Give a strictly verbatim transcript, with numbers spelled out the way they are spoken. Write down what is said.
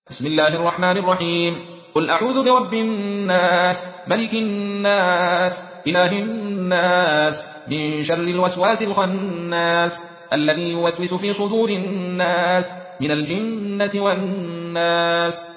بسم الله الرحمن الرحيم. قل أعوذ برب الناس ملك الناس إله الناس من شر الوسواس الخناس الذي يوسوس في صدور الناس من الجنة والناس.